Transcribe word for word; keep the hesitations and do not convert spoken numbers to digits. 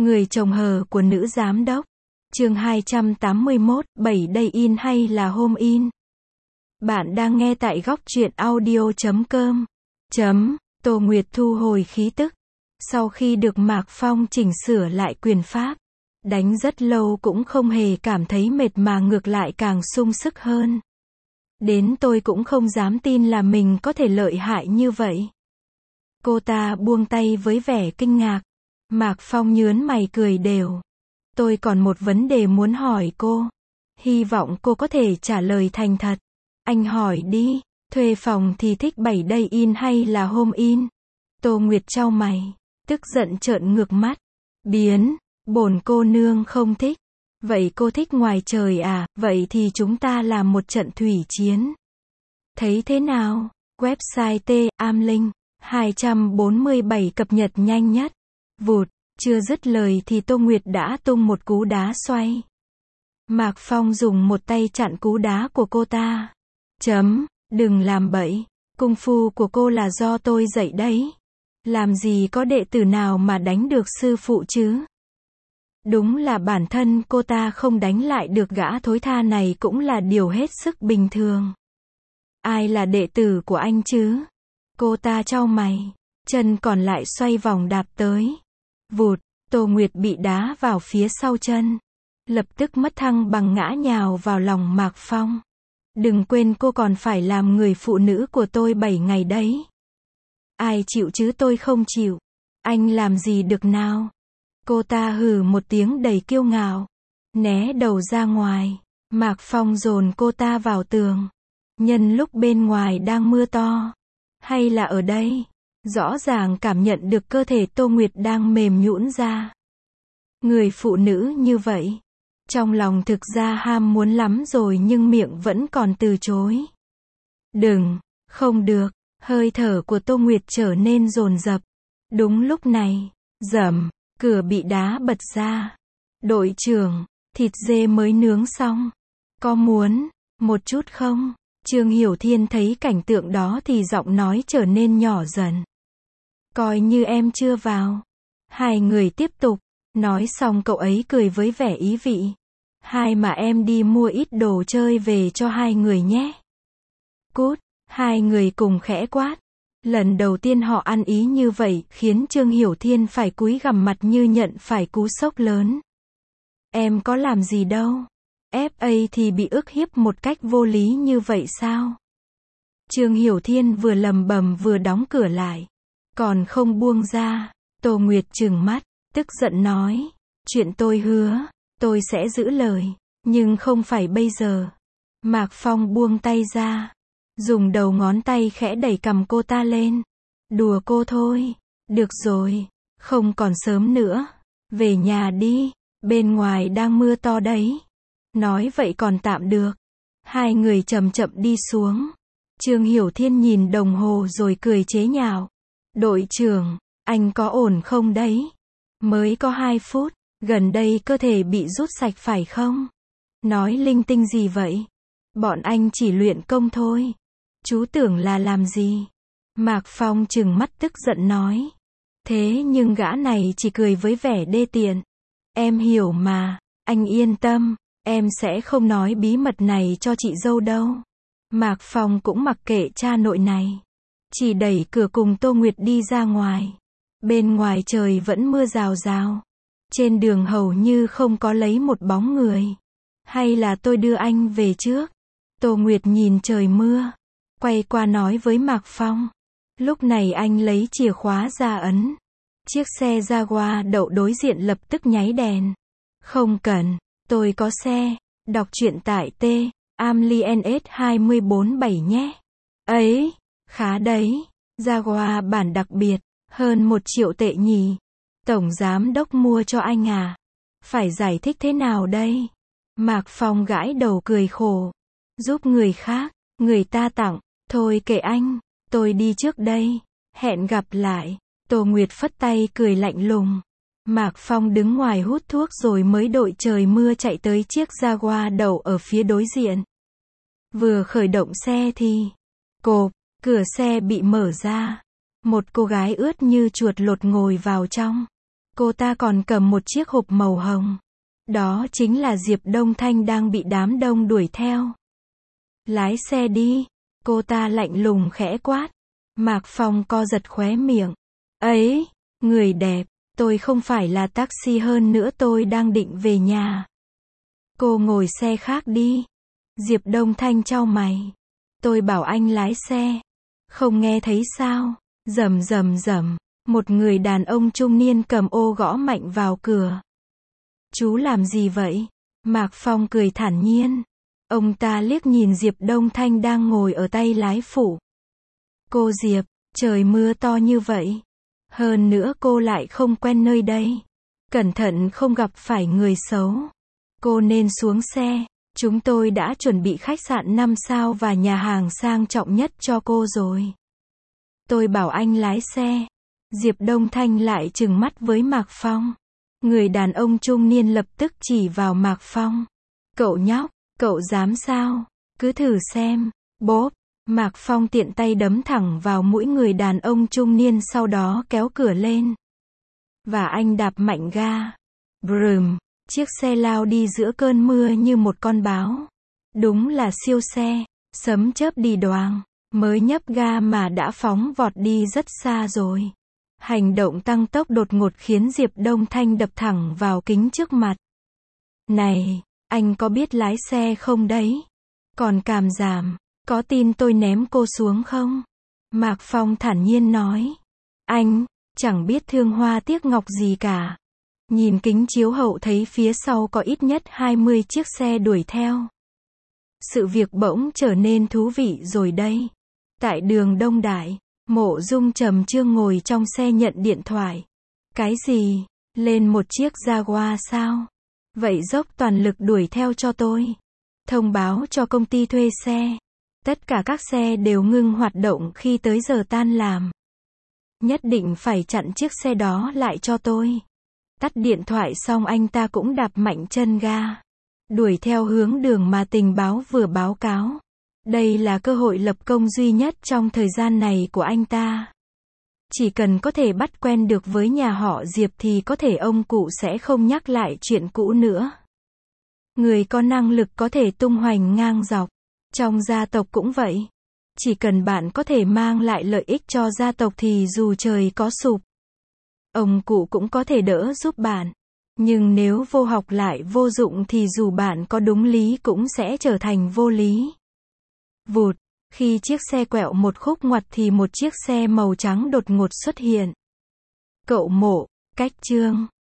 Người chồng hờ của nữ giám đốc. Chương hai trăm tám mươi mốt, bảy đây in hay là home in? Bạn đang nghe tại góc truyện audio chấm com. Chấm, Tô Nguyệt thu hồi khí tức. Sau khi được Mạc Phong chỉnh sửa lại quyền pháp, đánh rất lâu cũng không hề cảm thấy mệt mà ngược lại càng sung sức hơn. Đến tôi cũng không dám tin là mình có thể lợi hại như vậy. Cô ta buông tay với vẻ kinh ngạc. Mạc Phong nhớn mày cười đều. Tôi còn một vấn đề muốn hỏi cô. Hy vọng cô có thể trả lời thành thật. Anh hỏi đi, thuê phòng thì thích bảy day in hay là home in? Tô Nguyệt chau mày, tức giận trợn ngược mắt. Biến, bổn cô nương không thích. Vậy cô thích ngoài trời à? Vậy thì chúng ta làm một trận thủy chiến. Thấy thế nào? Website T, Am Linh, hai trăm bốn mươi bảy cập nhật nhanh nhất. Vụt, chưa dứt lời thì Tô Nguyệt đã tung một cú đá xoay. Mạc Phong dùng một tay chặn cú đá của cô ta. Chấm, đừng làm bậy, cung phu của cô là do tôi dạy đấy. Làm gì có đệ tử nào mà đánh được sư phụ chứ? Đúng là bản thân cô ta không đánh lại được gã thối tha này cũng là điều hết sức bình thường. Ai là đệ tử của anh chứ? Cô ta chau mày, chân còn lại xoay vòng đạp tới. Vụt, Tô Nguyệt bị đá vào phía sau chân. Lập tức mất thăng bằng ngã nhào vào lòng Mạc Phong. Đừng quên cô còn phải làm người phụ nữ của tôi bảy ngày đấy. Ai chịu chứ tôi không chịu. Anh làm gì được nào? Cô ta hừ một tiếng đầy kiêu ngạo. Né đầu ra ngoài. Mạc Phong dồn cô ta vào tường. Nhân lúc bên ngoài đang mưa to. Hay là ở đây? Rõ ràng cảm nhận được cơ thể Tô Nguyệt đang mềm nhũn ra. Người phụ nữ như vậy. Trong lòng thực ra ham muốn lắm rồi nhưng miệng vẫn còn từ chối. Đừng, không được. Hơi thở của Tô Nguyệt trở nên dồn dập. Đúng lúc này, rầm, cửa bị đá bật ra. Đội trưởng, thịt dê mới nướng xong. Có muốn một chút không? Trương Hiểu Thiên thấy cảnh tượng đó thì giọng nói trở nên nhỏ dần. Coi như em chưa vào. Hai người tiếp tục. Nói xong cậu ấy cười với vẻ ý vị. Hai mà em đi mua ít đồ chơi về cho hai người nhé. Cút, hai người cùng khẽ quát. Lần đầu tiên họ ăn ý như vậy khiến Trương Hiểu Thiên phải cúi gằm mặt như nhận phải cú sốc lớn. Em có làm gì đâu. ép a thì bị ức hiếp một cách vô lý như vậy sao? Trương Hiểu Thiên vừa lầm bầm vừa đóng cửa lại. Còn không buông ra. Tô Nguyệt trừng mắt, tức giận nói. Chuyện tôi hứa, tôi sẽ giữ lời. Nhưng không phải bây giờ. Mạc Phong buông tay ra. Dùng đầu ngón tay khẽ đẩy cằm cô ta lên. Đùa cô thôi. Được rồi, không còn sớm nữa. Về nhà đi, bên ngoài đang mưa to đấy. Nói vậy còn tạm được. Hai người chậm chậm đi xuống. Trương Hiểu Thiên nhìn đồng hồ rồi cười chế nhạo. Đội trưởng, anh có ổn không đấy? Mới có hai phút, gần đây cơ thể bị rút sạch phải không? Nói linh tinh gì vậy? Bọn anh chỉ luyện công thôi. Chú tưởng là làm gì? Mạc Phong trừng mắt tức giận nói. Thế nhưng gã này chỉ cười với vẻ đê tiện. Em hiểu mà, anh yên tâm, em sẽ không nói bí mật này cho chị dâu đâu. Mạc Phong cũng mặc kệ cha nội này. Chỉ đẩy cửa cùng Tô Nguyệt đi ra ngoài. Bên ngoài trời vẫn mưa rào rào. Trên đường hầu như không có lấy một bóng người. Hay là tôi đưa anh về trước? Tô Nguyệt nhìn trời mưa. Quay qua nói với Mạc Phong. Lúc này anh lấy chìa khóa ra ấn. Chiếc xe Jaguar đậu đối diện lập tức nháy đèn. Không cần, tôi có xe. Đọc truyện tại T, Amliens hai bốn bảy nhé. Ấy, khá đấy. Jaguar bản đặc biệt, hơn một triệu tệ nhỉ. Tổng giám đốc mua cho anh à? Phải giải thích thế nào đây? Mạc Phong gãi đầu cười khổ. Giúp người khác, người ta tặng. Thôi kệ anh, tôi đi trước đây. Hẹn gặp lại. Tô Nguyệt phất tay cười lạnh lùng. Mạc Phong đứng ngoài hút thuốc rồi mới đội trời mưa chạy tới chiếc Jaguar đậu ở phía đối diện. Vừa khởi động xe thì cộp, cửa xe bị mở ra. Một cô gái ướt như chuột lột ngồi vào trong. Cô ta còn cầm một chiếc hộp màu hồng. Đó chính là Diệp Đông Thanh đang bị đám đông đuổi theo. Lái xe đi. Cô ta lạnh lùng khẽ quát. Mạc Phong co giật khóe miệng. Ấy, người đẹp, tôi không phải là taxi, hơn nữa tôi đang định về nhà. Cô ngồi xe khác đi. Diệp Đông Thanh chau mày. Tôi bảo anh lái xe. Không nghe thấy sao? Rầm rầm rầm, một người đàn ông trung niên cầm ô gõ mạnh vào cửa. Chú làm gì vậy? Mạc Phong cười thản nhiên. Ông ta liếc nhìn Diệp Đông Thanh đang ngồi ở tay lái phụ. Cô Diệp, trời mưa to như vậy. Hơn nữa cô lại không quen nơi đây. Cẩn thận không gặp phải người xấu. Cô nên xuống xe. Chúng tôi đã chuẩn bị khách sạn năm sao và nhà hàng sang trọng nhất cho cô rồi. Tôi bảo anh lái xe. Diệp Đông Thanh lại trừng mắt với Mạc Phong. Người đàn ông trung niên lập tức chỉ vào Mạc Phong. Cậu nhóc, cậu dám sao? Cứ thử xem. Bốp. Mạc Phong tiện tay đấm thẳng vào mũi người đàn ông trung niên, sau đó kéo cửa lên. Và anh đạp mạnh ga. Brùm. Chiếc xe lao đi giữa cơn mưa như một con báo. Đúng là siêu xe. Sấm chớp đi đoàng. Mới nhấp ga mà đã phóng vọt đi rất xa rồi. Hành động tăng tốc đột ngột khiến Diệp Đông Thanh đập thẳng vào kính trước mặt. Này, anh có biết lái xe không đấy? Còn càm giảm, có tin tôi ném cô xuống không? Mạc Phong thản nhiên nói. Anh, chẳng biết thương hoa tiếc ngọc gì cả. Nhìn kính chiếu hậu thấy phía sau có ít nhất hai mươi chiếc xe đuổi theo. Sự việc bỗng trở nên thú vị rồi đây. Tại đường Đông Đại, Mộ Dung Trầm Trương ngồi trong xe nhận điện thoại. Cái gì? Lên một chiếc Jaguar sao? Vậy dốc toàn lực đuổi theo cho tôi. Thông báo cho công ty thuê xe. Tất cả các xe đều ngưng hoạt động khi tới giờ tan làm. Nhất định phải chặn chiếc xe đó lại cho tôi. Tắt điện thoại xong anh ta cũng đạp mạnh chân ga. Đuổi theo hướng đường mà tình báo vừa báo cáo. Đây là cơ hội lập công duy nhất trong thời gian này của anh ta. Chỉ cần có thể bắt quen được với nhà họ Diệp thì có thể ông cụ sẽ không nhắc lại chuyện cũ nữa. Người có năng lực có thể tung hoành ngang dọc. Trong gia tộc cũng vậy. Chỉ cần bạn có thể mang lại lợi ích cho gia tộc thì dù trời có sụp, ông cụ cũng có thể đỡ giúp bạn. Nhưng nếu vô học lại vô dụng thì dù bạn có đúng lý cũng sẽ trở thành vô lý. Vụt, khi chiếc xe quẹo một khúc ngoặt thì một chiếc xe màu trắng đột ngột xuất hiện. Cậu Mộ, cách Trương.